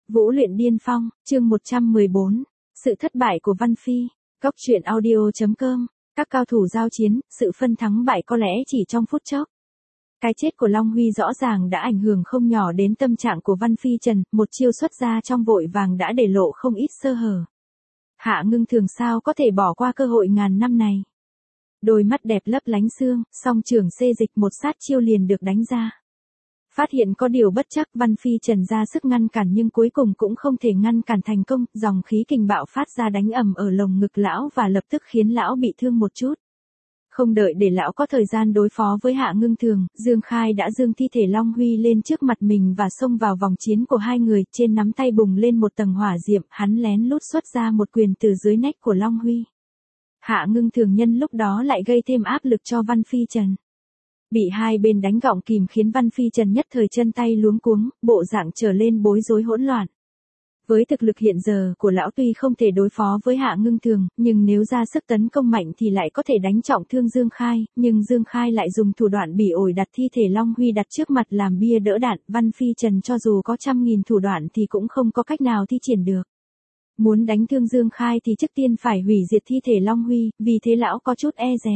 Vũ luyện điên phong, chương 114. Sự thất bại của Văn Phi. Góc truyện audio.com. Các cao thủ giao chiến, sự phân thắng bại có lẽ chỉ trong phút chốc. Cái chết của Long Huy rõ ràng đã ảnh hưởng không nhỏ đến tâm trạng của Văn Phi Trần, một chiêu xuất ra trong vội vàng đã để lộ không ít sơ hở. Hạ Ngưng Thường sao có thể bỏ qua cơ hội ngàn năm này. Đôi mắt đẹp lấp lánh xương, song trường xê dịch một sát chiêu liền được đánh ra. Phát hiện có điều bất chắc, Văn Phi Trần ra sức ngăn cản nhưng cuối cùng cũng không thể ngăn cản thành công, dòng khí kình bạo phát ra đánh ầm ở lồng ngực lão và lập tức khiến lão bị thương một chút. Không đợi để lão có thời gian đối phó với Hạ Ngưng Thường, Dương Khai đã dương thi thể Long Huy lên trước mặt mình và xông vào vòng chiến của hai người, trên nắm tay bùng lên một tầng hỏa diệm, hắn lén lút xuất ra một quyền từ dưới nách của Long Huy. Hạ Ngưng Thường nhân lúc đó lại gây thêm áp lực cho Văn Phi Trần. Bị hai bên đánh gọng kìm khiến Văn Phi Trần nhất thời chân tay luống cuống, bộ dạng trở lên bối rối hỗn loạn. Với thực lực hiện giờ của lão tuy không thể đối phó với Hạ Ngưng Thường, nhưng nếu ra sức tấn công mạnh thì lại có thể đánh trọng thương Dương Khai, nhưng Dương Khai lại dùng thủ đoạn bỉ ổi đặt thi thể Long Huy đặt trước mặt làm bia đỡ đạn, Văn Phi Trần cho dù có 100.000 thủ đoạn thì cũng không có cách nào thi triển được. Muốn đánh thương Dương Khai thì trước tiên phải hủy diệt thi thể Long Huy, vì thế lão có chút e dè.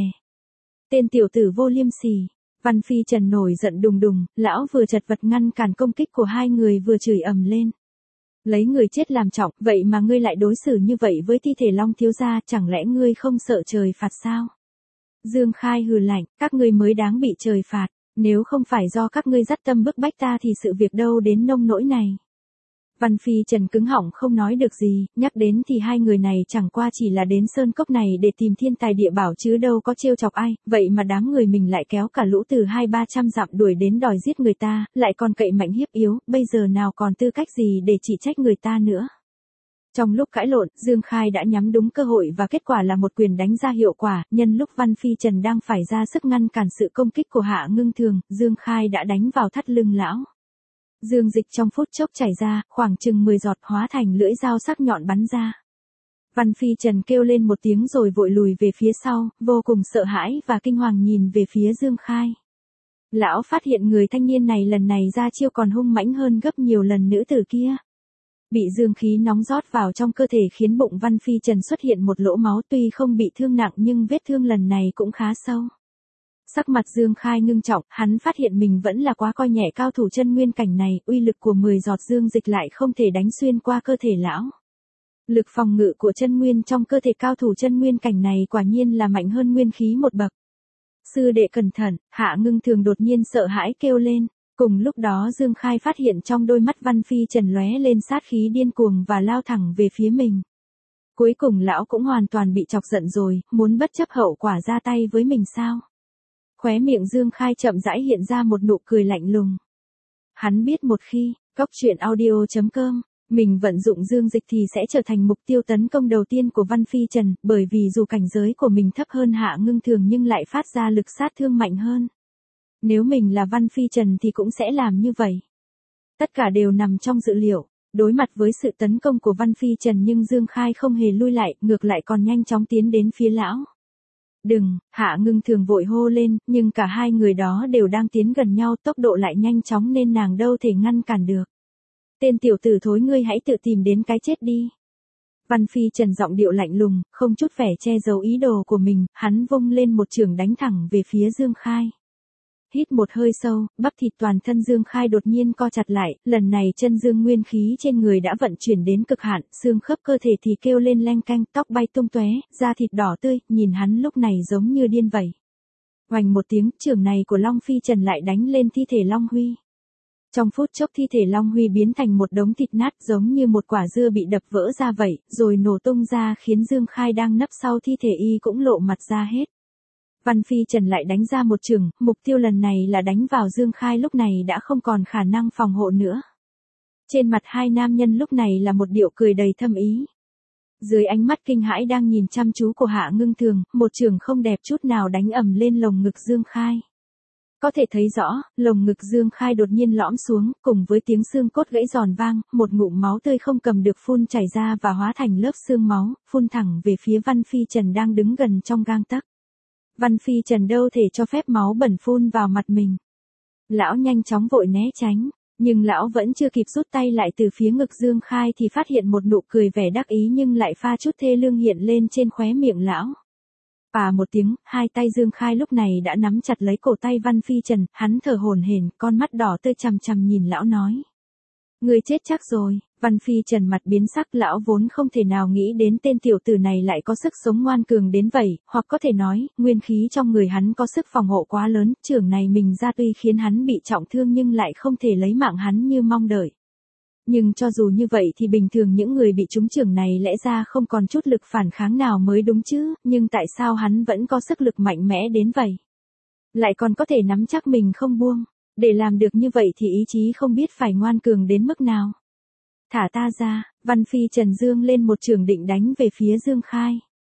Tên tiểu tử vô liêm sỉ. Văn Phi Trần nổi giận đùng đùng, lão vừa chật vật ngăn cản công kích của hai người vừa chửi ầm lên. Lấy người chết làm trọng, vậy mà ngươi lại đối xử như vậy với thi thể Long thiếu gia, chẳng lẽ ngươi không sợ trời phạt sao? Dương Khai hừ lạnh, các ngươi mới đáng bị trời phạt, nếu không phải do các ngươi dắt tâm bức bách ta thì sự việc đâu đến nông nỗi này. Văn Phi Trần cứng họng không nói được gì, nhắc đến thì hai người này chẳng qua chỉ là đến sơn cốc này để tìm thiên tài địa bảo chứ đâu có trêu chọc ai, vậy mà đám người mình lại kéo cả lũ từ 200-300 dặm đuổi đến đòi giết người ta, lại còn cậy mạnh hiếp yếu, bây giờ nào còn tư cách gì để chỉ trách người ta nữa. Trong lúc cãi lộn, Dương Khai đã nhắm đúng cơ hội và kết quả là một quyền đánh ra hiệu quả, nhân lúc Văn Phi Trần đang phải ra sức ngăn cản sự công kích của Hạ Ngưng Thường, Dương Khai đã đánh vào thắt lưng lão. Dương dịch trong phút chốc chảy ra, khoảng chừng 10 giọt hóa thành lưỡi dao sắc nhọn bắn ra. Văn Phi Trần kêu lên một tiếng rồi vội lùi về phía sau, vô cùng sợ hãi và kinh hoàng nhìn về phía Dương Khai. Lão phát hiện người thanh niên này lần này ra chiêu còn hung mãnh hơn gấp nhiều lần nữ tử kia. Bị dương khí nóng rót vào trong cơ thể khiến bụng Văn Phi Trần xuất hiện một lỗ máu, tuy không bị thương nặng nhưng vết thương lần này cũng khá sâu. Sắc mặt Dương Khai ngưng trọng, hắn phát hiện mình vẫn là quá coi nhẹ cao thủ chân nguyên cảnh này, uy lực của 10 giọt dương dịch lại không thể đánh xuyên qua cơ thể lão. Lực phòng ngự của chân nguyên trong cơ thể cao thủ chân nguyên cảnh này quả nhiên là mạnh hơn nguyên khí một bậc. Sư đệ cẩn thận, Hạ Ngưng Thường đột nhiên sợ hãi kêu lên. Cùng lúc đó Dương Khai phát hiện trong đôi mắt Văn Phi Trần lóe lên sát khí điên cuồng và lao thẳng về phía mình. Cuối cùng lão cũng hoàn toàn bị chọc giận rồi, muốn bất chấp hậu quả ra tay với mình sao? Khóe miệng Dương Khai chậm rãi hiện ra một nụ cười lạnh lùng. Hắn biết một khi, góc truyện audio.com, mình vận dụng dương dịch thì sẽ trở thành mục tiêu tấn công đầu tiên của Văn Phi Trần, bởi vì dù cảnh giới của mình thấp hơn Hạ Ngưng Thường nhưng lại phát ra lực sát thương mạnh hơn. Nếu mình là Văn Phi Trần thì cũng sẽ làm như vậy. Tất cả đều nằm trong dự liệu. Đối mặt với sự tấn công của Văn Phi Trần nhưng Dương Khai không hề lui lại, ngược lại còn nhanh chóng tiến đến phía lão. Đừng, Hạ Ngưng Thường vội hô lên, nhưng cả hai người đó đều đang tiến gần nhau, tốc độ lại nhanh chóng nên nàng đâu thể ngăn cản được. Tên tiểu tử thối, ngươi hãy tự tìm đến cái chết đi. Văn Phi Trần giọng điệu lạnh lùng, không chút vẻ che giấu ý đồ của mình, hắn vung lên một chưởng đánh thẳng về phía Dương Khai. Hít một hơi sâu, bắp thịt toàn thân Dương Khai đột nhiên co chặt lại, lần này chân dương nguyên khí trên người đã vận chuyển đến cực hạn, xương khớp cơ thể thì kêu lên leng keng, tóc bay tung tóe, da thịt đỏ tươi, nhìn hắn lúc này giống như điên vậy. Oành một tiếng, chưởng này của Long Phi Trần lại đánh lên thi thể Long Huy. Trong phút chốc thi thể Long Huy biến thành một đống thịt nát giống như một quả dưa bị đập vỡ ra vậy, rồi nổ tung ra khiến Dương Khai đang nấp sau thi thể y cũng lộ mặt ra hết. Văn Phi Trần lại đánh ra một chưởng, mục tiêu lần này là đánh vào Dương Khai lúc này đã không còn khả năng phòng hộ nữa. Trên mặt hai nam nhân lúc này là một điệu cười đầy thâm ý. Dưới ánh mắt kinh hãi đang nhìn chăm chú của Hạ Ngưng Thường, một chưởng không đẹp chút nào đánh ầm lên lồng ngực Dương Khai. Có thể thấy rõ, lồng ngực Dương Khai đột nhiên lõm xuống, cùng với tiếng xương cốt gãy giòn vang, một ngụm máu tươi không cầm được phun chảy ra và hóa thành lớp xương máu, phun thẳng về phía Văn Phi Trần đang đứng gần trong gang tấc. Văn Phi Trần đâu thể cho phép máu bẩn phun vào mặt mình. Lão nhanh chóng vội né tránh. Nhưng lão vẫn chưa kịp rút tay lại từ phía ngực Dương Khai thì phát hiện một nụ cười vẻ đắc ý nhưng lại pha chút thê lương hiện lên trên khóe miệng lão. Và một tiếng, hai tay Dương Khai lúc này đã nắm chặt lấy cổ tay Văn Phi Trần, hắn thở hổn hển, con mắt đỏ tươi chằm chằm nhìn lão nói. Người chết chắc rồi. Văn Phi Trần mặt biến sắc, lão vốn không thể nào nghĩ đến tên tiểu tử này lại có sức sống ngoan cường đến vậy, hoặc có thể nói, nguyên khí trong người hắn có sức phòng hộ quá lớn, chưởng này mình ra tuy khiến hắn bị trọng thương nhưng lại không thể lấy mạng hắn như mong đợi. Nhưng cho dù như vậy thì bình thường những người bị trúng chưởng này lẽ ra không còn chút lực phản kháng nào mới đúng chứ, nhưng tại sao hắn vẫn có sức lực mạnh mẽ đến vậy? Lại còn có thể nắm chắc mình không buông. Để làm được như vậy thì ý chí không biết phải ngoan cường đến mức nào. Thả ta ra, Văn Phi Trần dương lên một chưởng định đánh về phía Dương Khai.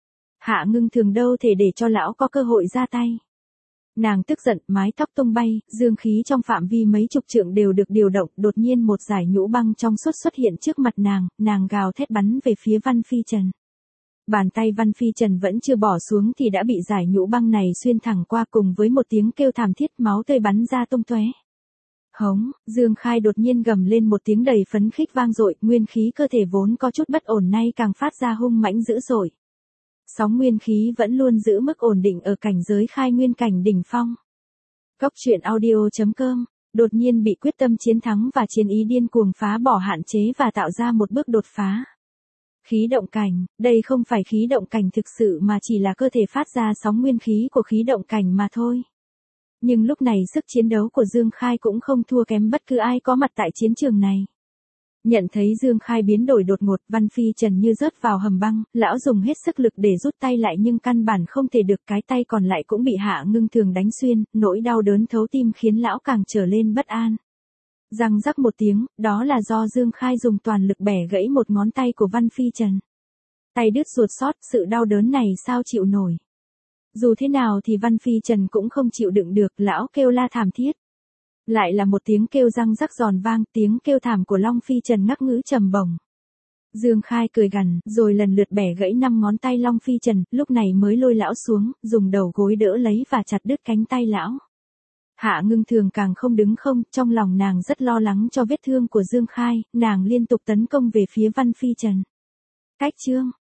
Hạ Ngưng Thường đâu thể để cho lão có cơ hội ra tay. Nàng tức giận, mái tóc tung bay, dương khí trong phạm vi mấy chục trượng đều được điều động, đột nhiên một dải nhũ băng trong suốt xuất hiện trước mặt nàng gào thét bắn về phía Văn Phi Trần. Bàn tay Văn Phi Trần vẫn chưa bỏ xuống thì đã bị dải nhũ băng này xuyên thẳng qua, cùng với một tiếng kêu thảm thiết, máu tươi bắn ra tung tóe. Hống, Dương Khai đột nhiên gầm lên một tiếng đầy phấn khích vang dội, nguyên khí cơ thể vốn có chút bất ổn nay càng phát ra hung mãnh dữ dội. Sóng nguyên khí vẫn luôn giữ mức ổn định ở cảnh giới khai nguyên cảnh đỉnh phong. Góc truyện audio.com, đột nhiên bị quyết tâm chiến thắng và chiến ý điên cuồng phá bỏ hạn chế và tạo ra một bước đột phá. Khí động cảnh, đây không phải khí động cảnh thực sự mà chỉ là cơ thể phát ra sóng nguyên khí của khí động cảnh mà thôi. Nhưng lúc này sức chiến đấu của Dương Khai cũng không thua kém bất cứ ai có mặt tại chiến trường này. Nhận thấy Dương Khai biến đổi đột ngột, Văn Phi Trần như rớt vào hầm băng, lão dùng hết sức lực để rút tay lại nhưng căn bản không thể được, cái tay còn lại cũng bị Hạ Ngưng Thường đánh xuyên, nỗi đau đớn thấu tim khiến lão càng trở lên bất an. Răng rắc một tiếng, đó là do Dương Khai dùng toàn lực bẻ gãy một ngón tay của Văn Phi Trần. Tay đứt ruột xót, sự đau đớn này sao chịu nổi. Dù thế nào thì Văn Phi Trần cũng không chịu đựng được, lão kêu la thảm thiết. Lại là một tiếng kêu răng rắc giòn vang, tiếng kêu thảm của Long Phi Trần ngắc ngứ trầm bổng. Dương Khai cười gằn, rồi lần lượt bẻ gãy 5 ngón tay Long Phi Trần, lúc này mới lôi lão xuống, dùng đầu gối đỡ lấy và chặt đứt cánh tay lão. Hạ Ngưng Thường càng không đứng không, trong lòng nàng rất lo lắng cho vết thương của Dương Khai, nàng liên tục tấn công về phía Văn Phi Trần. Cách chương